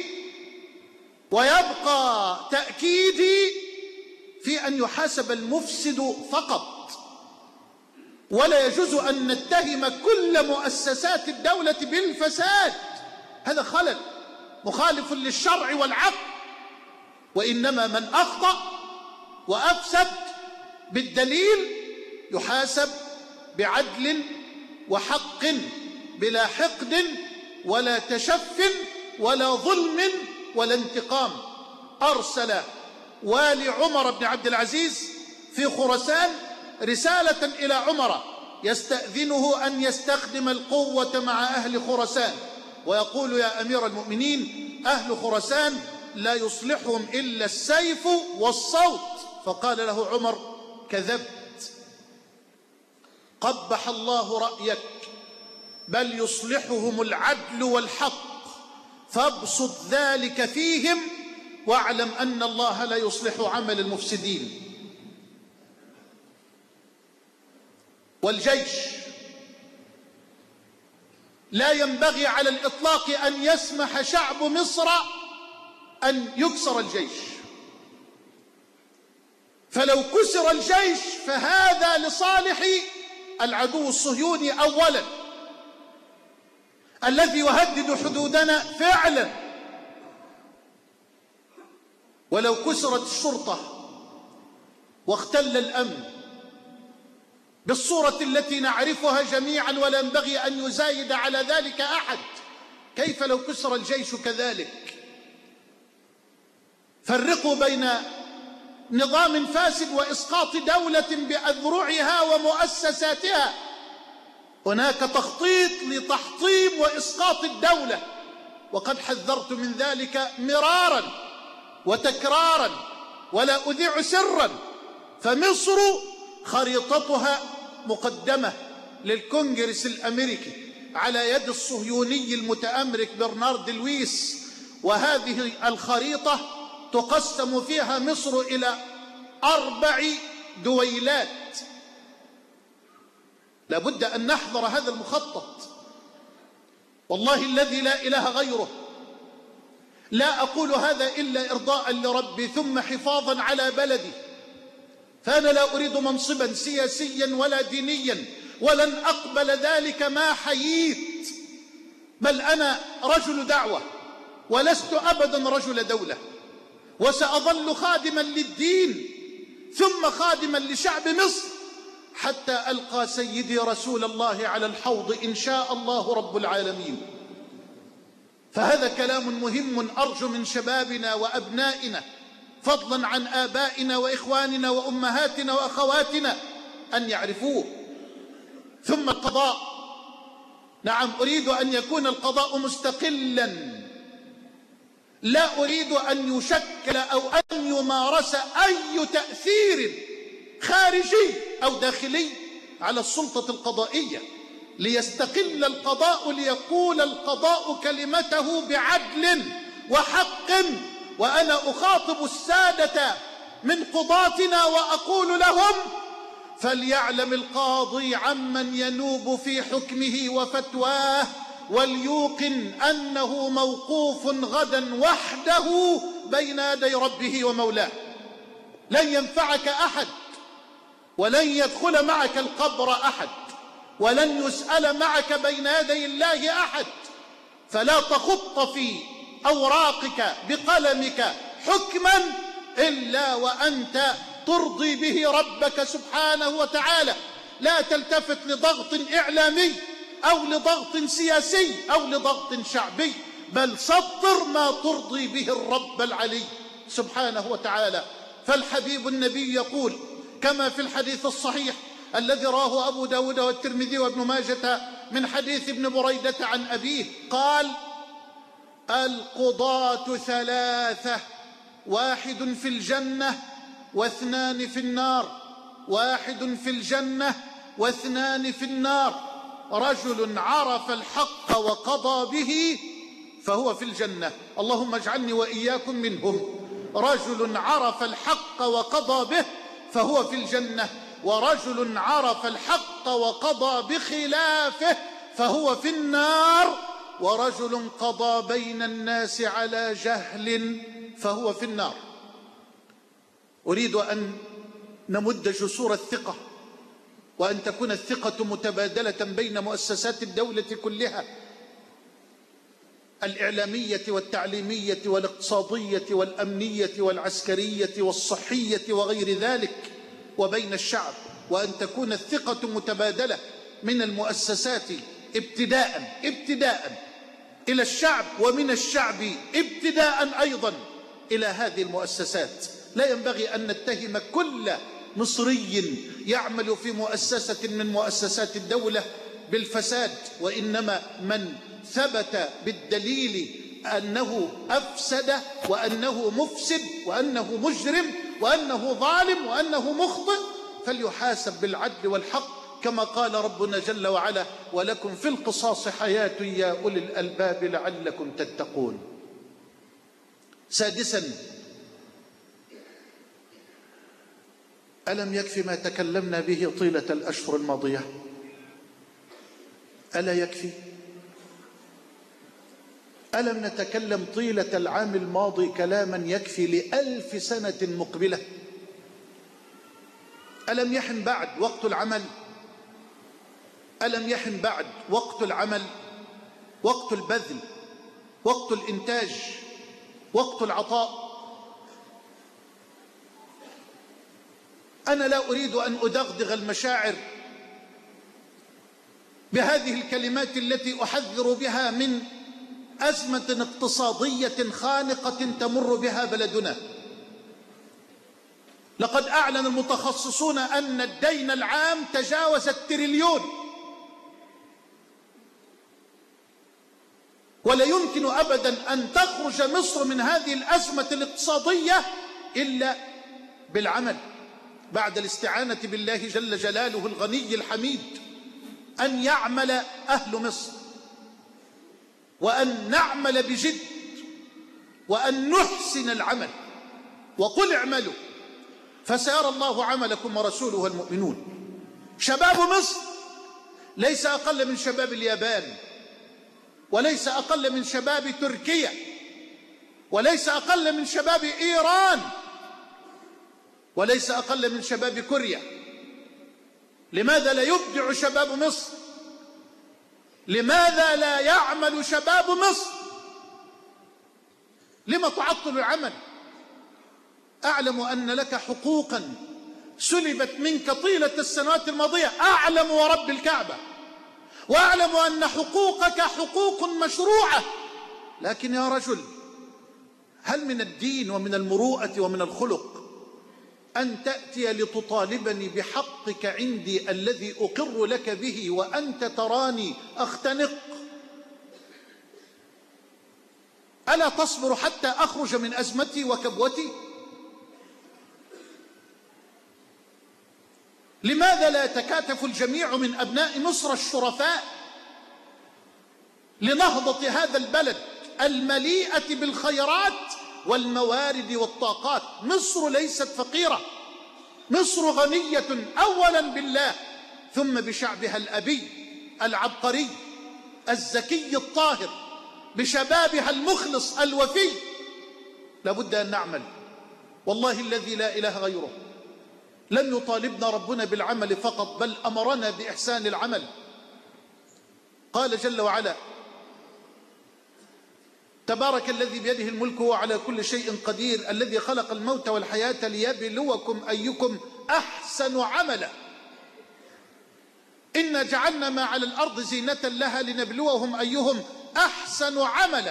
ويبقى تأكيدي في أن يحاسب المفسد فقط، ولا يجوز أن نتهم كل مؤسسات الدولة بالفساد، هذا خلل مخالف للشرع والعقل. وإنما من أخطأ وأفسد بالدليل يحاسب بعدل وحق بلا حقد ولا تشف ولا ظلم ولا انتقام. أرسل والي عمر بن عبد العزيز في خراسان رسالة إلى عمر يستأذنه أن يستخدم القوة مع أهل خراسان، ويقول: يا أمير المؤمنين، أهل خراسان لا يصلحهم إلا السيف والصوت. فقال له عمر: كذبت، قبح الله رأيك، بل يصلحهم العدل والحق، فابسط ذلك فيهم واعلم أن الله لا يصلح عمل المفسدين. والجيش لا ينبغي على الإطلاق أن يسمح شعب مصر أن يكسر الجيش، فلو كسر الجيش فهذا لصالح العدو الصهيوني أولا الذي يهدد حدودنا فعلا. ولو كسرت الشرطة واختل الأمن بالصورة التي نعرفها جميعا ولا ينبغي أن يزايد على ذلك أحد، كيف لو كسر الجيش كذلك؟ فرقوا بين نظام فاسد وإسقاط دولة بأذرعها ومؤسساتها. هناك تخطيط لتحطيم وإسقاط الدولة، وقد حذرت من ذلك مرارا وتكرارا ولا أذيع سرا. فمصر خريطتها مقدمة للكونغرس الأمريكي على يد الصهيوني المتأمرك برنارد لويس، وهذه الخريطة تقسم فيها مصر إلى 4 دويلات. لابد أن نحضر هذا المخطط، والله الذي لا إله غيره. لا أقول هذا إلا إرضاء لربي ثم حفاظا على بلدي، فأنا لا أريد منصبا سياسيا ولا دينيا، ولن أقبل ذلك ما حييت، بل أنا رجل دعوة ولست أبدا رجل دولة، وسأظل خادما للدين ثم خادما لشعب مصر حتى ألقى سيدي رسول الله على الحوض إن شاء الله رب العالمين. فهذا كلام مهم أرجو من شبابنا وأبنائنا فضلا عن آبائنا وإخواننا وأمهاتنا وأخواتنا أن يعرفوه. ثم القضاء، نعم أريد أن يكون القضاء مستقلا، لا أريد أن يشكل أو أن يمارس أي تأثير خارجي أو داخلي على السلطة القضائية، ليستقل القضاء، ليقول القضاء كلمته بعدل وحق. وأنا أخاطب السادة من قضاتنا وأقول لهم: فليعلم القاضي عمن ينوب في حكمه وفتواه، وليوقن أنه موقوف غدا وحده بين يدي ربه ومولاه. لن ينفعك أحد، ولن يدخل معك القبر أحد، ولن يسأل معك بين يدي الله أحد. فلا تخط في أوراقك بقلمك حكما إلا وأنت ترضي به ربك سبحانه وتعالى. لا تلتفت لضغط إعلامي أو لضغط سياسي أو لضغط شعبي، بل صدر ما ترضي به الرب العلي سبحانه وتعالى. فالحبيب النبي يقول كما في الحديث الصحيح الذي رواه أبو داود والترمذي وابن ماجة من حديث ابن بريدة عن أبيه قال: القضاة ثلاثة، واحد في الجنة واثنان في النار. واحد في الجنة واثنان في النار: رجل عرف الحق وقضى به فهو في الجنة، اللهم اجعلني وإياكم منهم. رجل عرف الحق وقضى به فهو في الجنة، ورجل عرف الحق وقضى بخلافه فهو في النار، ورجل قضى بين الناس على جهل فهو في النار. أريد أن نمد جسور الثقة، وأن تكون الثقة متبادلة بين مؤسسات الدولة كلها، الإعلامية والتعليمية والاقتصادية والأمنية والعسكرية والصحية وغير ذلك، وبين الشعب، وأن تكون الثقة متبادلة من المؤسسات ابتداء إلى الشعب، ومن الشعب ابتداء أيضا إلى هذه المؤسسات. لا ينبغي أن نتهم كل مصري يعمل في مؤسسة من مؤسسات الدولة بالفساد، وإنما من ثبت بالدليل أنه أفسد وأنه مفسد وأنه مجرم وأنه ظالم وأنه مخطئ فليحاسب بالعدل والحق، كما قال ربنا جل وعلا: ولكم في القصاص حياة يا أولي الألباب لعلكم تتقون. سادسا: ألم يكفي ما تكلمنا به طيلة الأشهر الماضية؟ ألا يكفي؟ ألم نتكلم طيلة العام الماضي كلاما يكفي ل1000 سنة مقبلة؟ ألم يحن بعد وقت العمل؟ ألم يحن بعد وقت العمل، وقت البذل، وقت الإنتاج، وقت العطاء؟ أنا لا أريد أن أدغدغ المشاعر بهذه الكلمات التي أحذر بها من أزمة اقتصادية خانقة تمر بها بلدنا. لقد أعلن المتخصصون أن الدين العام تجاوز 1 تريليون، ولا يمكن أبدا أن تخرج مصر من هذه الأزمة الاقتصادية إلا بالعمل، بعد الاستعانة بالله جل جلاله الغني الحميد، أن يعمل أهل مصر، وأن نعمل بجد، وأن نحسن العمل. وقل اعملوا فسيرى الله عملكم ورسوله والمؤمنون. شباب مصر ليس أقل من شباب اليابان، وليس أقل من شباب تركيا، وليس أقل من شباب إيران، وليس أقل من شباب كوريا. لماذا لا يبدع شباب مصر؟ لماذا لا يعمل شباب مصر؟ لما تعطل العمل؟ أعلم أن لك حقوقا سلبت منك طيلة السنوات الماضية، أعلم ورب الكعبة، وأعلم أن حقوقك حقوق مشروعة، لكن يا رجل، هل من الدين ومن المروءة ومن الخلق أن تأتي لتطالبني بحقك عندي الذي أقر لك به وأنت تراني أختنق؟ ألا تصبر حتى أخرج من أزمتي وكبوتي؟ لماذا لا يتكاتف الجميع من أبناء مصر الشرفاء لنهضة هذا البلد المليئة بالخيرات والموارد والطاقات؟ مصر ليست فقيرة، مصر غنية أولا بالله، ثم بشعبها الأبي العبقري الذكي الطاهر، بشبابها المخلص الوفي. لابد أن نعمل، والله الذي لا إله غيره. لم يطالبنا ربنا بالعمل فقط، بل أمرنا بإحسان العمل. قال جل وعلا: تبارك الذي بيده الملك وهو على كل شيء قدير، الذي خلق الموت والحياة ليبلوكم أيكم أحسن عملا. إنا جعلنا ما على الأرض زينة لها لنبلوهم أيهم أحسن عملا.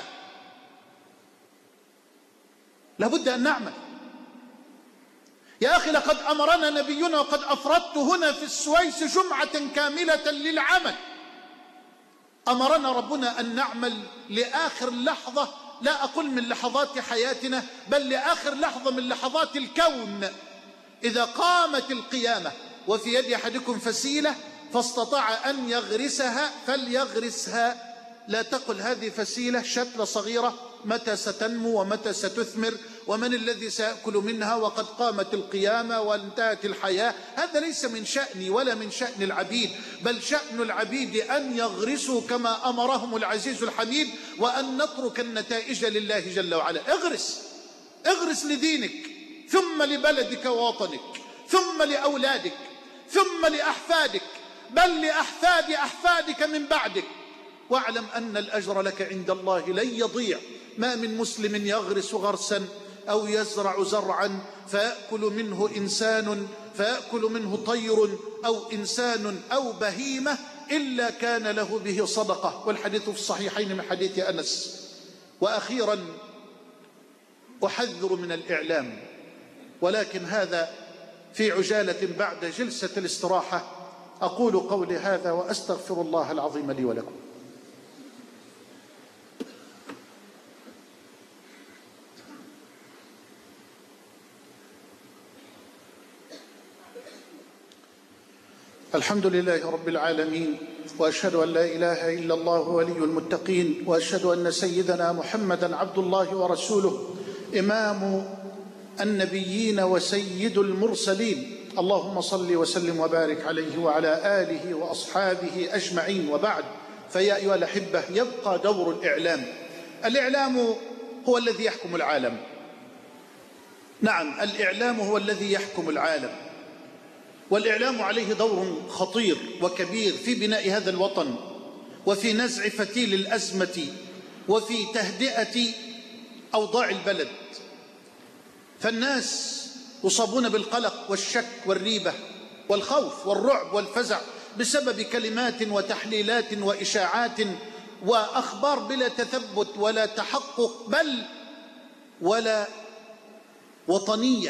لابد أن نعمل يا أخي. لقد أمرنا نبينا، وقد أفردت هنا في السويس جمعة كاملة للعمل. أمرنا ربنا أن نعمل لآخر لحظة، لا أقول من لحظات حياتنا، بل لآخر لحظة من لحظات الكون. إذا قامت القيامة وفي يد أحدكم فسيلة فاستطاع أن يغرسها فليغرسها. لا تقل هذه فسيلة شتلة صغيرة متى ستنمو ومتى ستثمر ومن الذي سيأكل منها وقد قامت القيامة وانتهت الحياة. هذا ليس من شأني ولا من شأن العبيد، بل شأن العبيد أن يغرسوا كما أمرهم العزيز الحميد، وأن نترك النتائج لله جل وعلا. اغرس لدينك، ثم لبلدك ووطنك، ثم لأولادك، ثم لأحفادك، بل لأحفاد أحفادك من بعدك. واعلم أن الأجر لك عند الله لن يضيع. ما من مسلم يغرس غرسا أو يزرع زرعا فيأكل منه إنسان، فيأكل منه طير أو إنسان أو بهيمة، إلا كان له به صدقة. والحديث في الصحيحين من حديث أنس. وأخيرا أحذر من الإعلام، ولكن هذا في عجالة بعد جلسة الاستراحة. أقول قولي هذا وأستغفر الله العظيم لي ولكم. الحمد لله رب العالمين، وأشهد أن لا إله إلا الله ولي المتقين، وأشهد أن سيدنا محمدا عبد الله ورسوله، إمام النبيين وسيد المرسلين. اللهم صل وسلم وبارك عليه وعلى آله وأصحابه أجمعين. وبعد، فيا أيها الأحبة، يبقى دور الإعلام. الإعلام هو الذي يحكم العالم. نعم، الإعلام هو الذي يحكم العالم، والإعلام عليه دور خطير وكبير في بناء هذا الوطن، وفي نزع فتيل الأزمة، وفي تهدئة أوضاع البلد. فالناس يصابون بالقلق والشك والريبة والخوف والرعب والفزع بسبب كلمات وتحليلات وإشاعات وأخبار بلا تثبت ولا تحقق، بل ولا وطنية.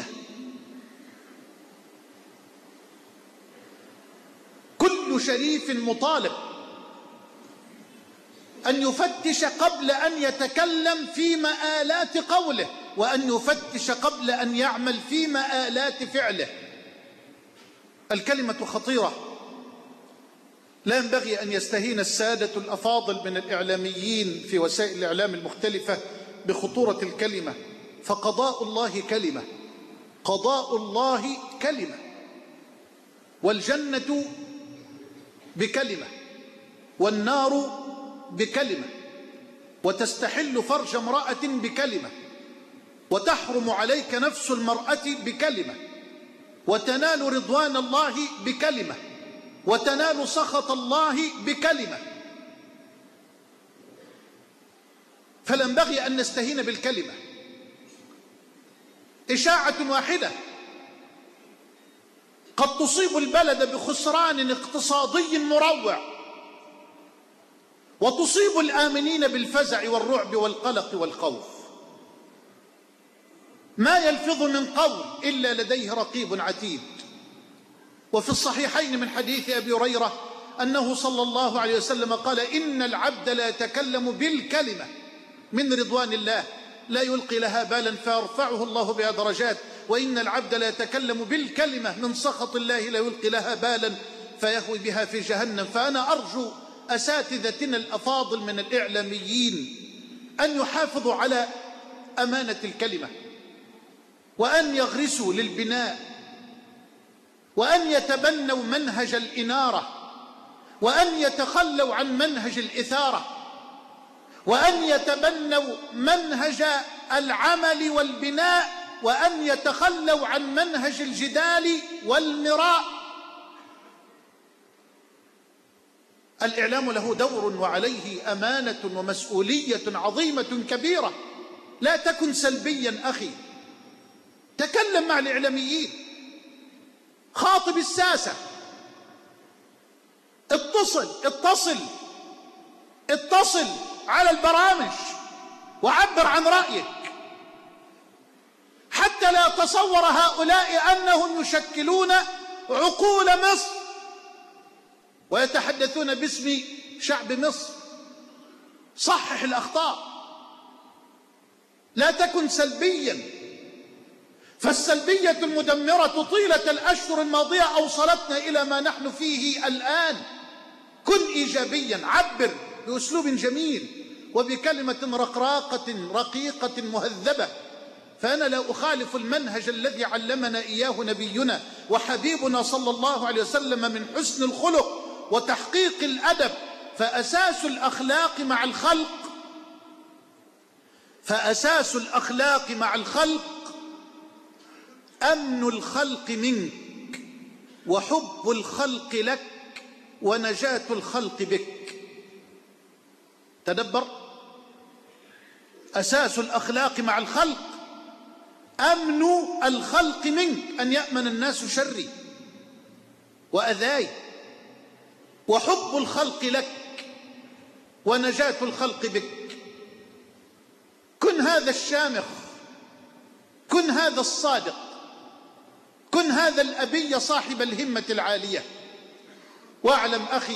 كل شريف مطالب أن يفتش قبل أن يتكلم في مآلات قوله، وأن يفتش قبل أن يعمل في مآلات فعله. الكلمة خطيرة، لا ينبغي أن يستهين السادة الأفاضل من الإعلاميين في وسائل الإعلام المختلفة بخطورة الكلمة. فقضاء الله كلمة، قضاء الله كلمة، والجنة بكلمة، والنار بكلمة، وتستحل فرج امرأة بكلمة، وتحرم عليك نفس المرأة بكلمة، وتنال رضوان الله بكلمة، وتنال سخط الله بكلمة. فلا ينبغي أن نستهين بالكلمة. إشاعة واحدة قد تصيب البلد بخسران اقتصادي مروع، وتصيب الآمنين بالفزع والرعب والقلق والخوف. ما يلفظ من قول إلا لديه رقيب عتيد. وفي الصحيحين من حديث أبي هريرة أنه صلى الله عليه وسلم قال: إن العبد لا يتكلم بالكلمة من رضوان الله لا يلقي لها بالا فيرفعه الله بها درجات، وإن العبد لا يتكلم بالكلمة من سخط الله لا يلقي لها بالا فيهوي بها في جهنم. فأنا أرجو أساتذتنا الأفاضل من الإعلاميين أن يحافظوا على أمانة الكلمة، وأن يغرسوا للبناء، وأن يتبنوا منهج الإنارة، وأن يتخلوا عن منهج الإثارة، وأن يتبنوا منهج العمل والبناء، وأن يتخلوا عن منهج الجدال والمراء. الإعلام له دور وعليه أمانة ومسؤولية عظيمة كبيرة. لا تكن سلبيا أخي، تكلم مع الإعلاميين، خاطب الساسة، اتصل على البرامج وعبر عن رأيك، حتى لا يتصور هؤلاء أنهم يشكلون عقول مصر ويتحدثون باسم شعب مصر. صحح الأخطاء، لا تكن سلبيا، فالسلبية المدمرة طيلة الأشهر الماضية أوصلتنا إلى ما نحن فيه الآن. كن إيجابيا، عبر بأسلوب جميل وبكلمة رقراقة رقيقة مهذبة. فأنا لا أخالف المنهج الذي علمنا إياه نبينا وحبيبنا صلى الله عليه وسلم من حسن الخلق وتحقيق الأدب. فأساس الأخلاق مع الخلق أمن الخلق منك، وحب الخلق لك، ونجاة الخلق بك. تدبر، أساس الأخلاق مع الخلق أمن الخلق منك، أن يأمن الناس شري وأذاي، وحب الخلق لك، ونجاة الخلق بك. كن هذا الشامخ، كن هذا الصادق، كن هذا الأبي صاحب الهمة العالية. واعلم أخي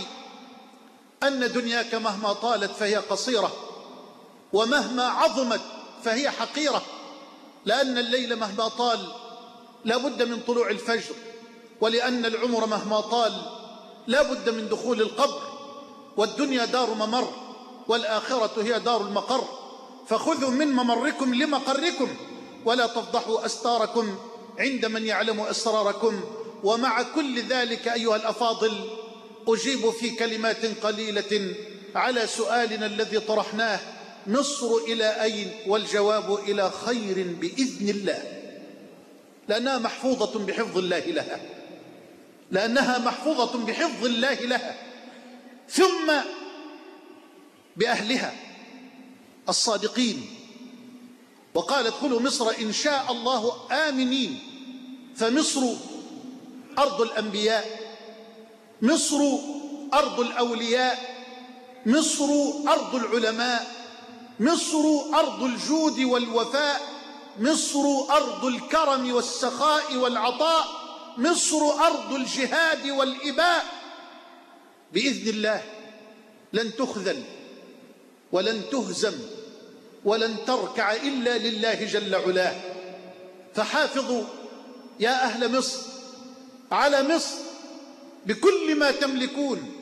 أن دنياك مهما طالت فهي قصيرة، ومهما عظمت فهي حقيرة، لأن الليل مهما طال لا بد من طلوع الفجر، ولأن العمر مهما طال لا بد من دخول القبر. والدنيا دار ممر، والآخرة هي دار المقر. فخذوا من ممركم لمقركم، ولا تفضحوا أستاركم عند من يعلم أسراركم. ومع كل ذلك أيها الأفاضل، أجيب في كلمات قليلة على سؤالنا الذي طرحناه: مصر إلى أين؟ والجواب: إلى خير بإذن الله، لأنها محفوظة بحفظ الله لها، لأنها محفوظة بحفظ الله لها، ثم بأهلها الصادقين. وقال: ادخلوا مصر إن شاء الله آمنين. فمصر أرض الأنبياء، مصر أرض الأولياء، مصر أرض العلماء، مصر أرض الجود والوفاء، مصر أرض الكرم والسخاء والعطاء، مصر أرض الجهاد والإباء. بإذن الله لن تخذل ولن تهزم ولن تركع إلا لله جل علاه. فحافظوا يا أهل مصر على مصر بكل ما تملكون،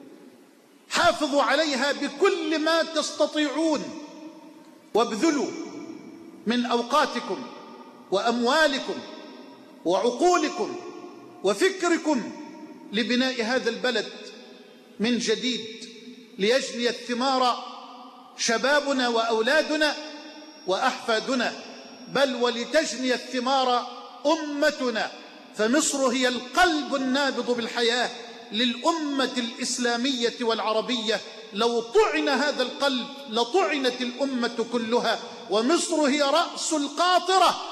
حافظوا عليها بكل ما تستطيعون، وابذلوا من أوقاتكم وأموالكم وعقولكم وفكركم لبناء هذا البلد من جديد، ليجني الثمار شبابنا وأولادنا وأحفادنا، بل ولتجني الثمار أمتنا. فمصر هي القلب النابض بالحياة للأمة الإسلامية والعربية. لو طعن هذا القلب لطعنت الأمة كلها. ومصر هي رأس القاطرة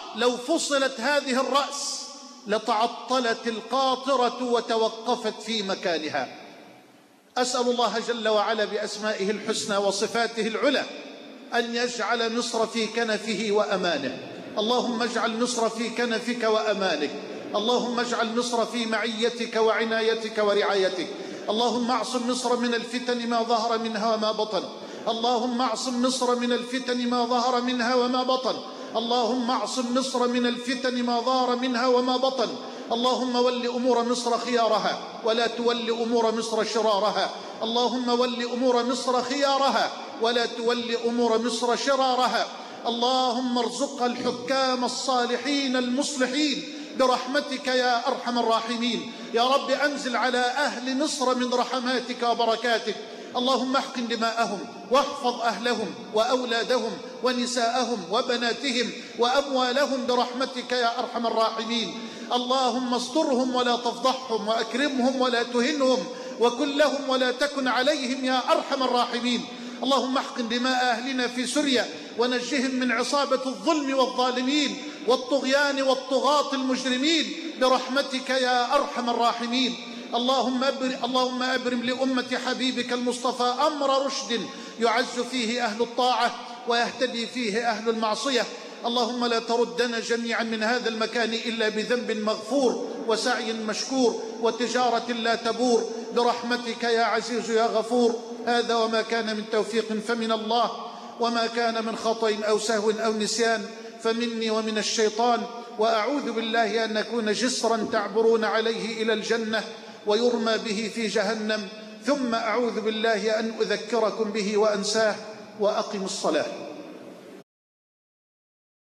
لو فصلت هذه الرأس لتعطلت القاطرة وتوقفت في مكانها. أسأل الله جل وعلا بأسمائه الحسنى وصفاته العلى أن يجعل مصر في كنفه وأمانه. اللهم اجعل مصر في كنفك وأمانك. اللهم اجعل مصر في معيتك وعنايتك ورعايتك. اللهم اعصم مصر من الفتن ما ظهر منها وما بطن. اللهم اعصم مصر من الفتن ما ظهر منها وما بطن. اللهم اعصم مصر من الفتن ما ظهر منها وما بطن. اللهم ول أمور مصر خيارها ولا تول أمور مصر شرارها. اللهم ول أمور مصر خيارها ولا تول أمور مصر شرارها. اللهم ارزقها الحكام الصالحين المصلحين برحمتك يا أرحم الراحمين. يا رب أنزل على أهل مصر من رحماتك وبركاتك. اللهم احقن دماءهم واحفظ أهلهم وأولادهم ونساءهم وبناتهم وأموالهم برحمتك يا أرحم الراحمين. اللهم استرهم ولا تفضحهم وأكرمهم ولا تهنهم وكن لهم ولا تكن عليهم يا أرحم الراحمين. اللهم احقن دماء أهلنا في سوريا ونجهم من عصابة الظلم والظالمين والطغيان والطغاة المجرمين برحمتك يا أرحم الراحمين. اللهم أبرم لأمة حبيبك المصطفى أمر رشد يعز فيه أهل الطاعة ويهتدي فيه أهل المعصية. اللهم لا تردنا جميعا من هذا المكان إلا بذنب مغفور وسعي مشكور وتجارة لا تبور برحمتك يا عزيز يا غفور. هذا وما كان من توفيق فمن الله، وما كان من خطأ أو سهو أو نسيان فمني ومن الشيطان. وأعوذ بالله أن نكون جسرا تعبرون عليه إلى الجنة ويرمى به في جهنم، ثم أعوذ بالله أن أذكركم به وأنساه. وأقم الصلاة.